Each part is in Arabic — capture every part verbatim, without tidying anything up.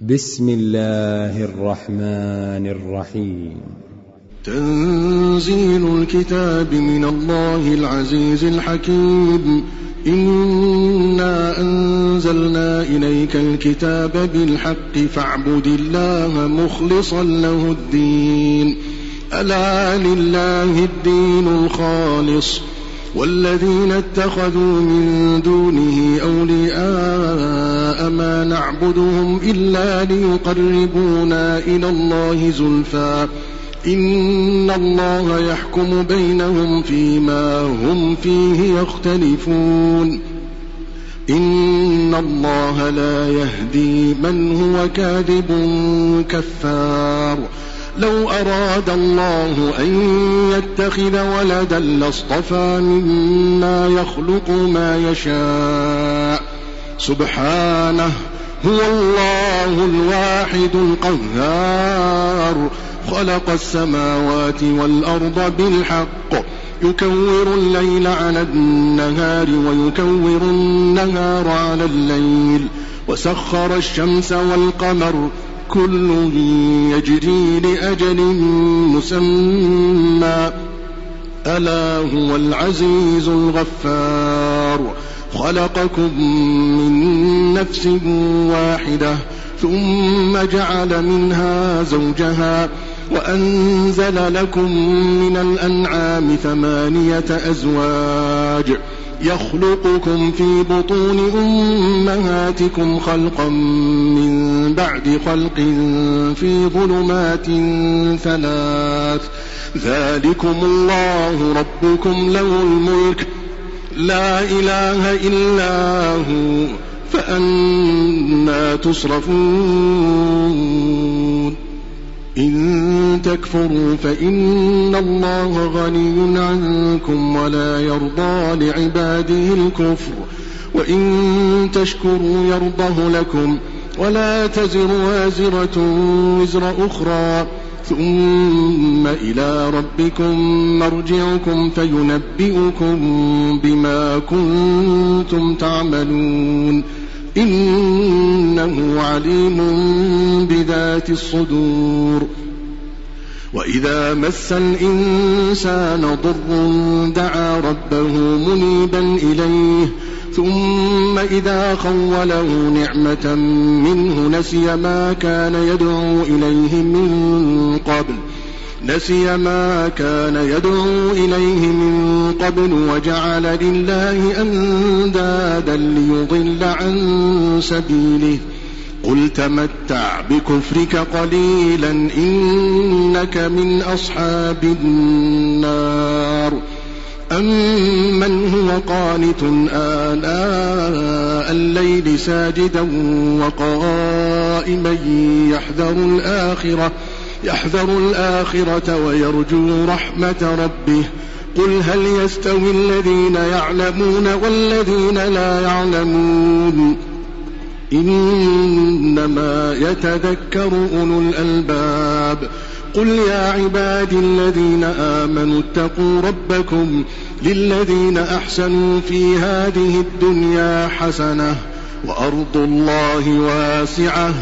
بسم الله الرحمن الرحيم. تنزيل الكتاب من الله العزيز الحكيم. إنا أنزلنا إليك الكتاب بالحق فاعبد الله مخلصا له الدين. ألا لله الدين الخالص والذين اتخذوا من دونه أولياء ما نعبدهم إلا ليقربونا إلى الله زلفى إن الله يحكم بينهم فيما هم فيه يختلفون. إن الله لا يهدي من هو كاذب كفار. لو أراد الله أن يتخذ ولدا لاصطفى مما يخلق ما يشاء سبحانه هو الله الواحد القهار. خلق السماوات والأرض بالحق يكور الليل على النهار ويكور النهار على الليل وسخر الشمس والقمر كل يجري لأجل مسمى ألا هو العزيز الغفار. خلقكم من نفس واحدة ثم جعل منها زوجها وأنزل لكم من الأنعام ثمانية أزواج يخلقكم في بطون أمهاتكم خلقا من بعد خلق في ظلمات ثلاث ذلكم الله ربكم له الملك لا إله إلا هو فأنى تصرفون. إن تكفروا فإن الله غني عنكم ولا يرضى لعباده الكفر وإن تشكروا يرضه لكم ولا تزر وازرة وزر أخرى ثم إلى ربكم مرجعكم فينبئكم بما كنتم تعملون إنه عليم بذات الصدور. وإذا مس الإنسان ضر دعا ربه منيبا إليه ثم إذا خوله نعمة منه نسي ما كان يدعو إليه من قبل نسي ما كان يدعو إليه من قبل وجعل لله أندادا ليضل عن سبيله. قل تمتع بكفرك قليلا إنك من أصحاب النار. أمن هو قانت آناء الليل ساجدا وقائما يحذر الآخرة يحذر الآخرة ويرجو رحمة ربه قل هل يستوي الذين يعلمون والذين لا يعلمون إنما يتذكر أولو الألباب. قل يا عبادي الذين آمنوا اتقوا ربكم للذين أحسنوا في هذه الدنيا حسنة وأرض الله واسعة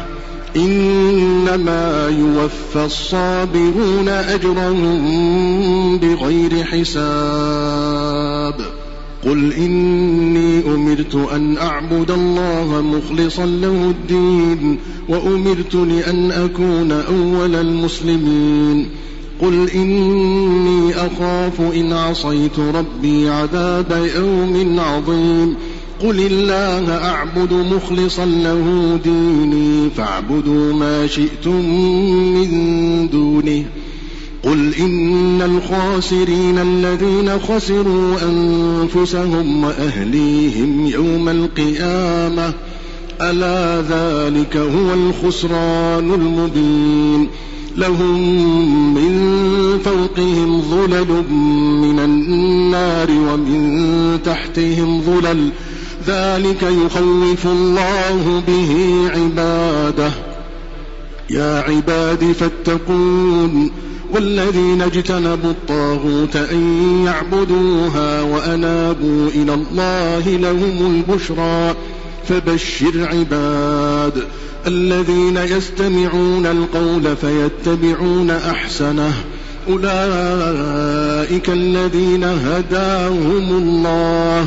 إنما يوفى الصابرون أجرهم بغير حساب. قل إني أمرت أن أعبد الله مخلصا له الدين وأمرت لأن أكون أول المسلمين. قل إني أخاف إن عصيت ربي عذاب يوم عظيم. قل الله أعبد مخلصا له ديني فاعبدوا ما شئتم من دونه. قل إن الخاسرين الذين خسروا أنفسهم وأهليهم يوم القيامة ألا ذلك هو الخسران المبين. لهم من فوقهم ظلل من النار ومن تحتهم ظلل ذلك يخوف الله به عباده. يا عباد فاتقون والذين اجتنبوا الطاغوت أن يعبدوها وأنابوا إلى الله لهم البشرى فبشر عباد الذين يستمعون القول فيتبعون أحسنه أولئك الذين هداهم الله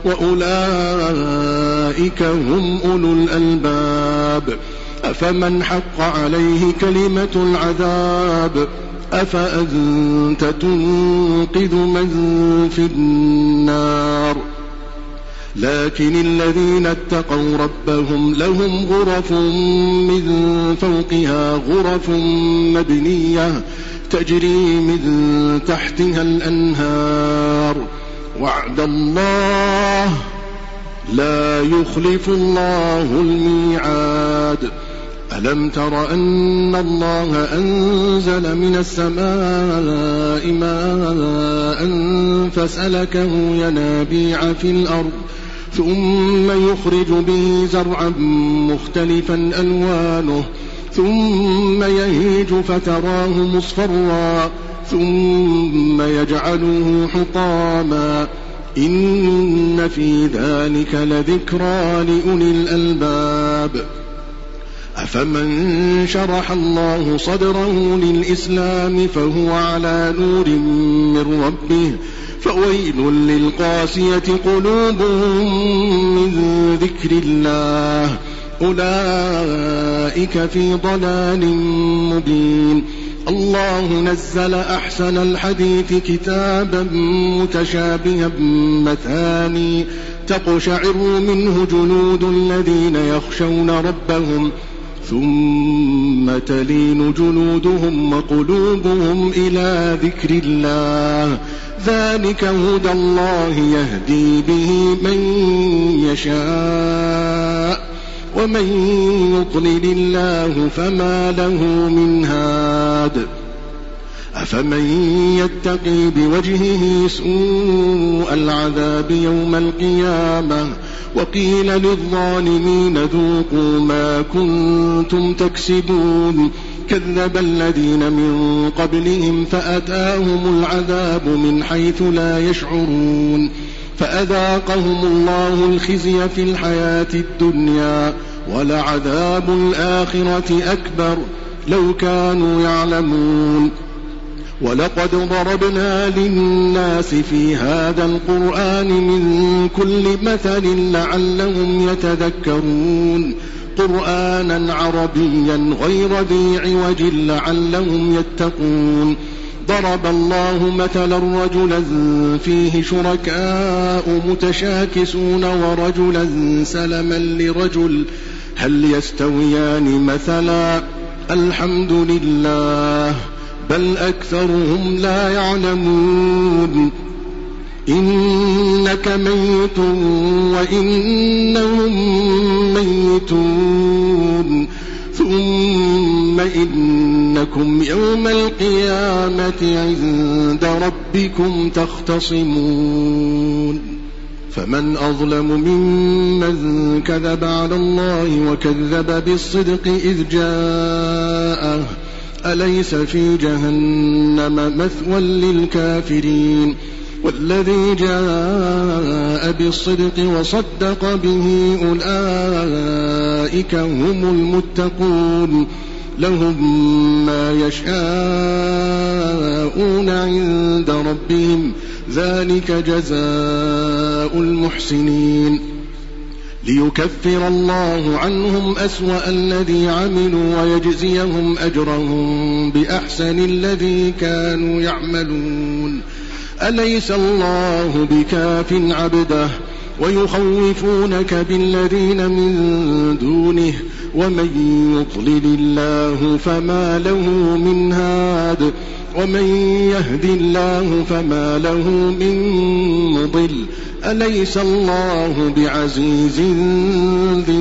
وأولئك هم أولو الألباب أفمن حق عليه كلمة العذاب أفأنت تنقذ من في النار لكن الذين اتقوا ربهم لهم غرف من فوقها غرف مبنية تجري من تحتها الأنهار وعد الله لا يخلف الله الميعاد ألم تر أن الله أنزل من السماء ماء فسلكه ينابيع في الأرض ثم يخرج به زرعا مختلفا ألوانه ثم يهيج فتراه مصفرا ثم يجعله حطاما إن في ذلك لذكرى لأولي الألباب أفمن شرح الله صدره للإسلام فهو على نور من ربه فويل للقاسية قلوبهم من ذكر الله أولئك في ضلال مبين الله نزل أحسن الحديث كتابا متشابها مثاني تقشعر منه جلود الذين يخشون ربهم ثم تلين جلودهم وقلوبهم إلى ذكر الله ذلك هدى الله يهدي به من يشاء ومن يضلل الله فما له من هاد أفمن يتقي بوجهه سوء العذاب يوم القيامة وقيل للظالمين ذوقوا ما كنتم تكسبون كذب الذين من قبلهم فأتاهم العذاب من حيث لا يشعرون فأذاقهم الله الخزي في الحياة الدنيا ولعذاب الآخرة أكبر لو كانوا يعلمون ولقد ضربنا للناس في هذا القرآن من كل مثل لعلهم يتذكرون قرآنا عربيا غير ذي عوج لعلهم يتقون ضرب الله مثلا رجلا فيه شركاء متشاكسون ورجلا سلما لرجل هل يستويان مثلا الحمد لله بل أكثرهم لا يعلمون إنك ميت وإنهم ميتون ثم إنكم يوم القيامة عند ربكم تختصمون فمن أظلم ممن كذب على الله وكذب بالصدق إذ جاءه أليس في جهنم مثوى للكافرين والذي جاء بالصدق وصدق به أولئك هم المتقون لهم ما يشاءون عند ربهم ذلك جزاء المحسنين ليكفر الله عنهم أسوأ الذي عملوا ويجزيهم أجرهم بأحسن الذي كانوا يعملون أليس الله بكاف عبده ويخوفونك بالذين من دونه ومن يضلل الله فما له من هاد ومن يهد الله فما له من مضل أليس الله بعزيز ذي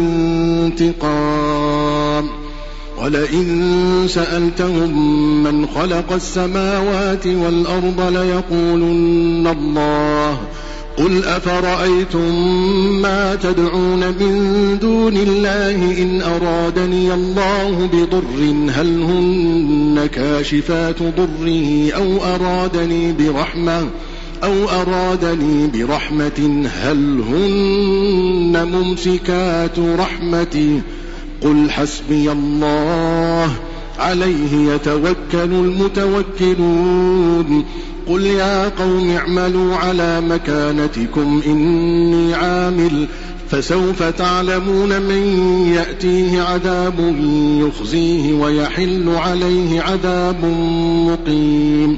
انتقام ولئن سألتهم من خلق السماوات والأرض ليقولن الله قل أفرأيتم ما تدعون من دون الله إن أرادني الله بضر هل هن كاشفات ضره أو أرادني برحمة أو أرادني برحمة هل هن ممسكات رحمتي قل حسبي الله عليه يتوكل المتوكلون قل يا قوم اعملوا على مكانتكم إني عامل فسوف تعلمون من يأتيه عذاب يخزيه ويحل عليه عذاب مقيم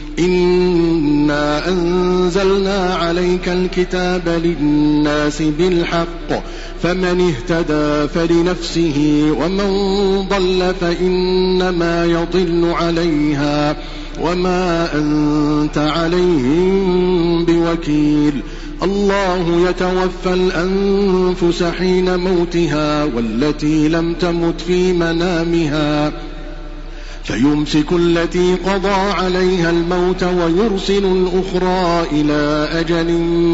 إنا أنزلنا عليك الكتاب للناس بالحق فمن اهتدى فلنفسه ومن ضل فإنما يضل عليها وما أنت عليهم بوكيل الله يتوفى الأنفس حين موتها والتي لم تمت في منامها فيمسك التي قضى عليها الموت ويرسل الأخرى إلى أجل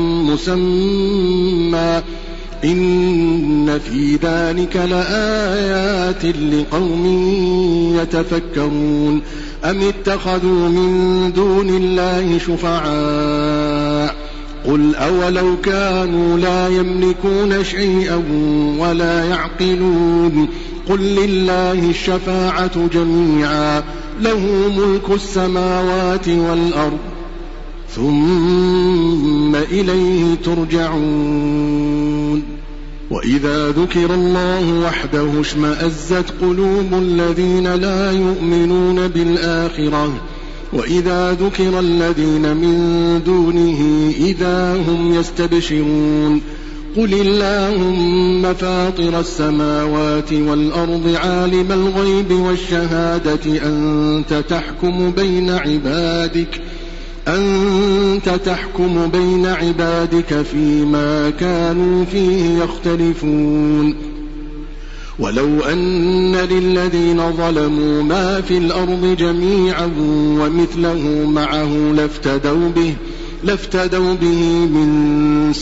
مسمى إن في ذلك لآيات لقوم يتفكرون أم اتخذوا من دون الله شفعاء قل أولو كانوا لا يملكون شيئا ولا يعقلون قل لله الشفاعة جميعا له ملك السماوات والأرض ثم إليه ترجعون وإذا ذكر الله وحده اشمأزت قلوب الذين لا يؤمنون بالآخرة وإذا ذكر الذين من دونه إذا هم يستبشرون قل اللهم فاطر السماوات والأرض عالم الغيب والشهادة أنت تحكم بين عبادك أنت تحكم بين عبادك فيما كانوا فيه يختلفون ولو أن للذين ظلموا ما في الأرض جميعا ومثله معه لافتدوا به لافتدوا به من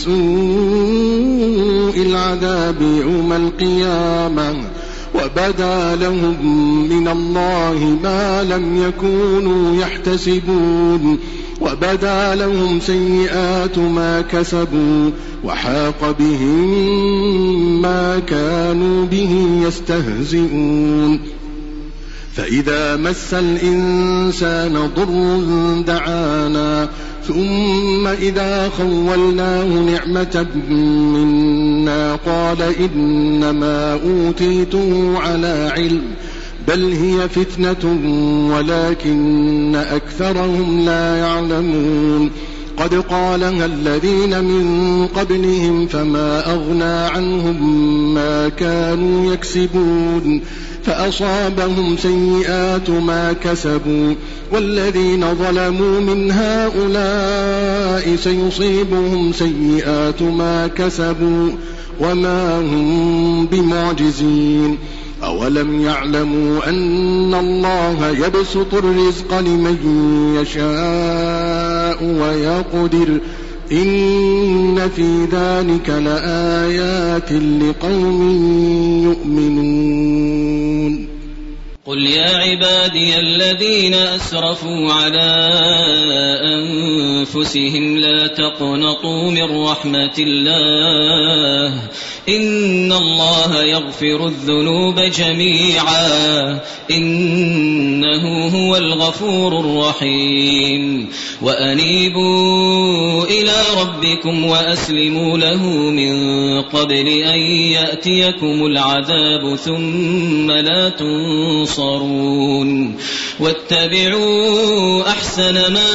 سوء العذاب يوم القيامة وبدا لهم من الله ما لم يكونوا يحتسبون وبدا لهم سيئات ما كسبوا وحاق بهم ما كانوا به يستهزئون فإذا مس الإنسان ضر دعانا ثم إذا خولناه نعمة منا قال إنما أوتيته على علم بل هي فتنة ولكن أكثرهم لا يعلمون قد قالها الذين من قبلهم فما أغنى عنهم ما كانوا يكسبون فأصابهم سيئات ما كسبوا والذين ظلموا من هؤلاء سيصيبهم سيئات ما كسبوا وما هم بمعجزين أولم يعلموا أن الله يبسط الرزق لمن يشاء ويقدر إن في ذلك لآيات لقوم يؤمنون قل يا عبادي الذين أسرفوا على أنفسهم لا تقنطوا من رحمة الله إن الله يغفر الذنوب جميعا إنه هو الغفور الرحيم وأنيبوا إلى ربكم وأسلموا له من قبل أن يأتيكم العذاب ثم لا تنصرون واتبعوا أحسن ما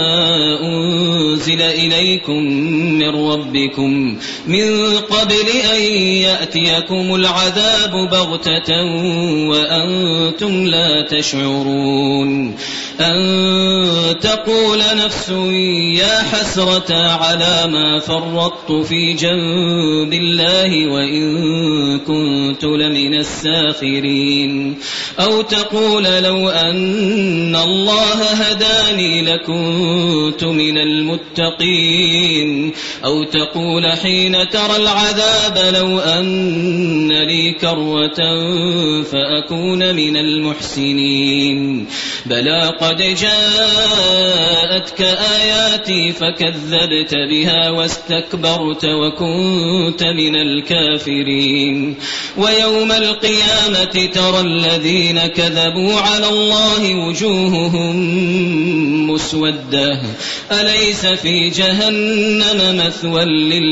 أنزل إليكم من ربكم من قبل أن يأتيكم العذاب بغتة وأنتم لا تشعرون أن تقول نفس يا حسرة على ما فرطت في جنب الله وإن كنت لمن الساخرين أو تقول لو أن الله هداني لكنت من المتقين أو تقول حين ترى العذاب لو أن لي كروة فأكون من المحسنين بلى قد جاءتك آياتي فكذبت بها واستكبرت وكنت من الكافرين ويوم القيامة ترى الذين كذبوا على الله وجوههم مسودة أليس في جهنم مثوى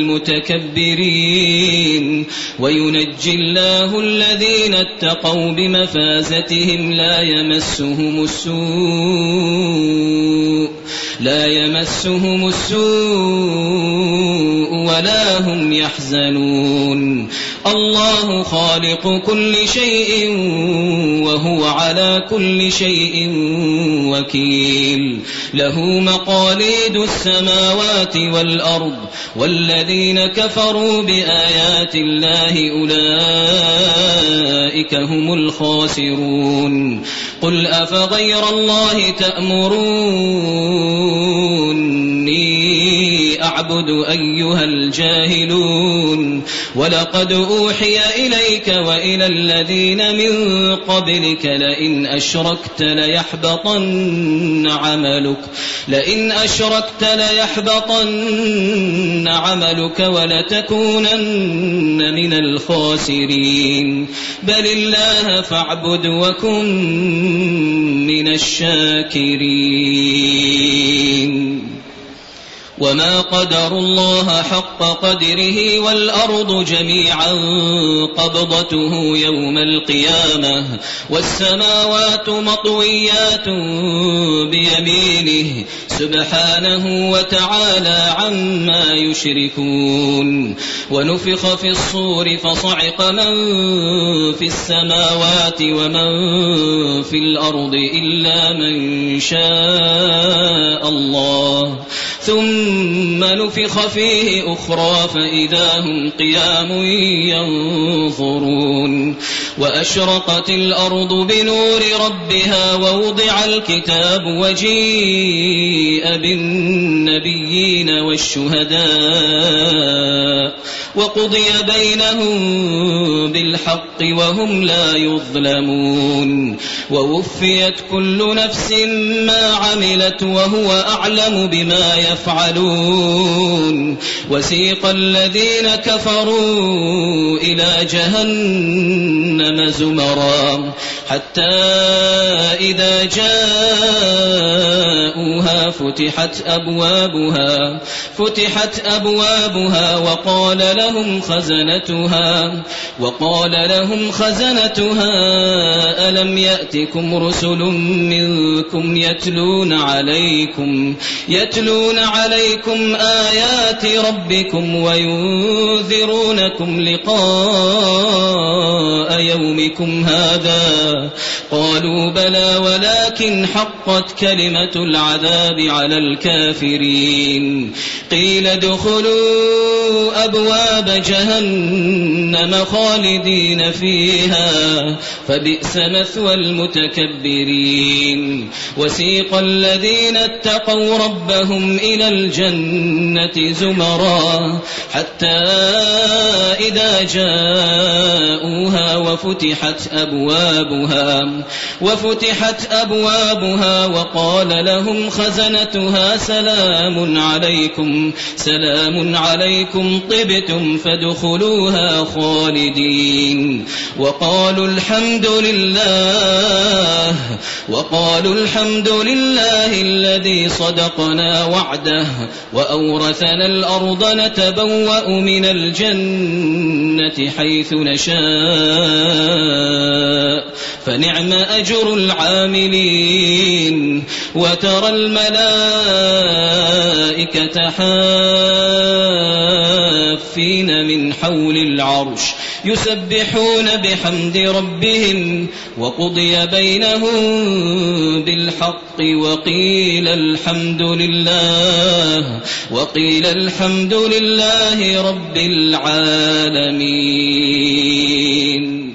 للمتكبرين وينجي الله الذين اتقوا بمفازتهم لا يمسهم السوء لا يمسهم السوء ولا هم يحزنون الله خالق كل شيء وهو على كل شيء وكيل له مقاليد السماوات والأرض والذين كفروا بآيات الله أولئك هم الخاسرون قل أفغير الله تأمروني أعبد أيها الجاهلون ولقد أوحي إليك وإلى الذين من قبلك لئن أشركت ليحبطن عملك لئن أشركت ليحبطن عملك ولتكونن من الخاسرين بل الله فاعبد وكن من الشاكرين وما قدروا الله حق قدره والأرض جميعا قبضته يوم القيامة والسماوات مطويات بيمينه سبحانه وتعالى عما يشركون ونفخ في الصور فصعق من في السماوات ومن في الأرض إلا من شاء الله ثم نفخ فيه أخرى فإذا هم قيام ينظرون وأشرقت الأرض بنور ربها ووضع الكتاب وجيء بالنبيين والشهداء وقضي بينهم بالحق وهم لا يظلمون ووفيت كل نفس ما عملت وهو أعلم بما يفعلون وسيق الذين كفروا إلى جهنم زمرا حتى إذا جاءوها فتحت أبوابها فتحت أبوابها وقال لهم خزنتها وقال لهم خزنتها ألم يأتكم رسل منكم يتلون عليكم يتلون عليكم آيات ربكم وينذرونكم لقاء يومكم هذا قالوا بلى ولكن حقت كلمة العذاب على الكافرين قيل ادخلوا أبواب جهنم خالدين فيها فبئس مثوى المتكبرين وسيق الذين اتقوا ربهم إلى الجنة زمرا حتى إذا جاءوها وفتحت أبوابها وفتحت أبوابها وقال لهم خزنتها سلام عليكم سلام عليكم طبتم فادخلوها خالدين وقالوا الحمد لله وقالوا الحمد لله الذي صدقنا وعده وأورثنا الأرض نتبوأ من الجنة حيث نشاء فنعم أجر العاملين وترى الملائكة حافين من حول العرش يسبحون بحمد ربهم وقضي بينهم بالحق وقيل الحمد لله وقيل الحمد لله رب العالمين.